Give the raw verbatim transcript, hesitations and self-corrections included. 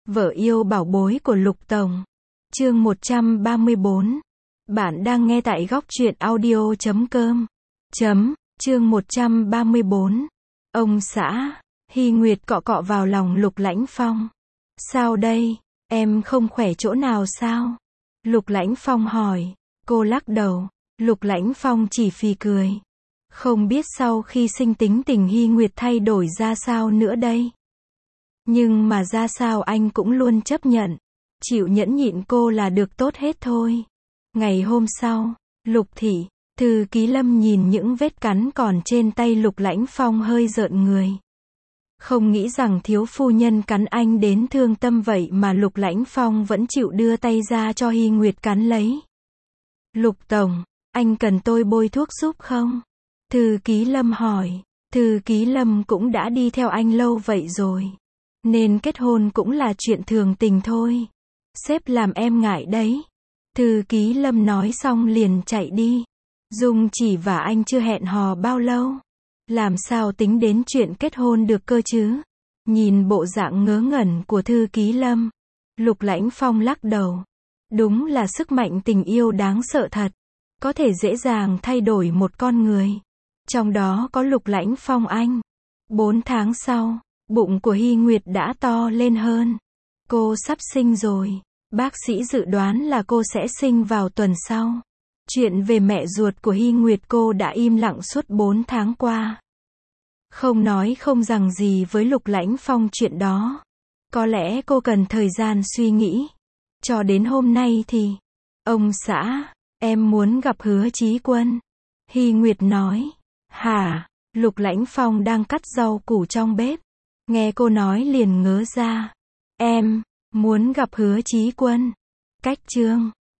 Vợ yêu bảo bối của Lục Tổng. Chương một trăm ba mươi bốn. Bạn đang nghe tại góc truyện audio chấm com. Chấm, chương một trăm ba mươi bốn. Ông xã, Hy Nguyệt cọ cọ vào lòng Lục Lãnh Phong. Sao đây, em không khỏe chỗ nào sao? Lục Lãnh Phong hỏi. Cô lắc đầu. Lục Lãnh Phong chỉ phì cười. Không biết sau khi sinh tính tình Hy Nguyệt thay đổi ra sao nữa đây. Nhưng mà ra sao anh cũng luôn chấp nhận. Chịu nhẫn nhịn cô là được tốt hết thôi. Ngày hôm sau, Lục Thị, Thư ký Lâm nhìn những vết cắn còn trên tay Lục Lãnh Phong hơi rợn người. Không nghĩ rằng thiếu phu nhân cắn anh đến thương tâm vậy mà Lục Lãnh Phong vẫn chịu đưa tay ra cho Hy Nguyệt cắn lấy. Lục Tổng, anh cần tôi bôi thuốc giúp không? Thư ký Lâm hỏi. Thư ký Lâm cũng đã đi theo anh lâu vậy rồi. Nên kết hôn cũng là chuyện thường tình thôi. Sếp làm em ngại đấy. Thư ký Lâm nói xong liền chạy đi. Dung Chỉ và anh chưa hẹn hò bao lâu. Làm sao tính đến chuyện kết hôn được cơ chứ? Nhìn bộ dạng ngớ ngẩn của thư ký Lâm, Lục Lãnh Phong lắc đầu. Đúng là sức mạnh tình yêu đáng sợ thật. Có thể dễ dàng thay đổi một con người. Trong đó có Lục Lãnh Phong anh. Bốn tháng sau, bụng của Hy Nguyệt đã to lên hơn. Cô sắp sinh rồi. Bác sĩ dự đoán là cô sẽ sinh vào tuần sau. Chuyện về mẹ ruột của Hy Nguyệt cô đã im lặng suốt bốn tháng qua. Không nói không rằng gì với Lục Lãnh Phong chuyện đó. Có lẽ cô cần thời gian suy nghĩ. Cho đến hôm nay thì, ông xã, em muốn gặp Hứa Chí Quân. Hy Nguyệt nói. Hả? Lục Lãnh Phong đang cắt rau củ trong bếp. Nghe cô nói liền ngớ ra. Em muốn gặp Hứa Chí Quân. Cách chương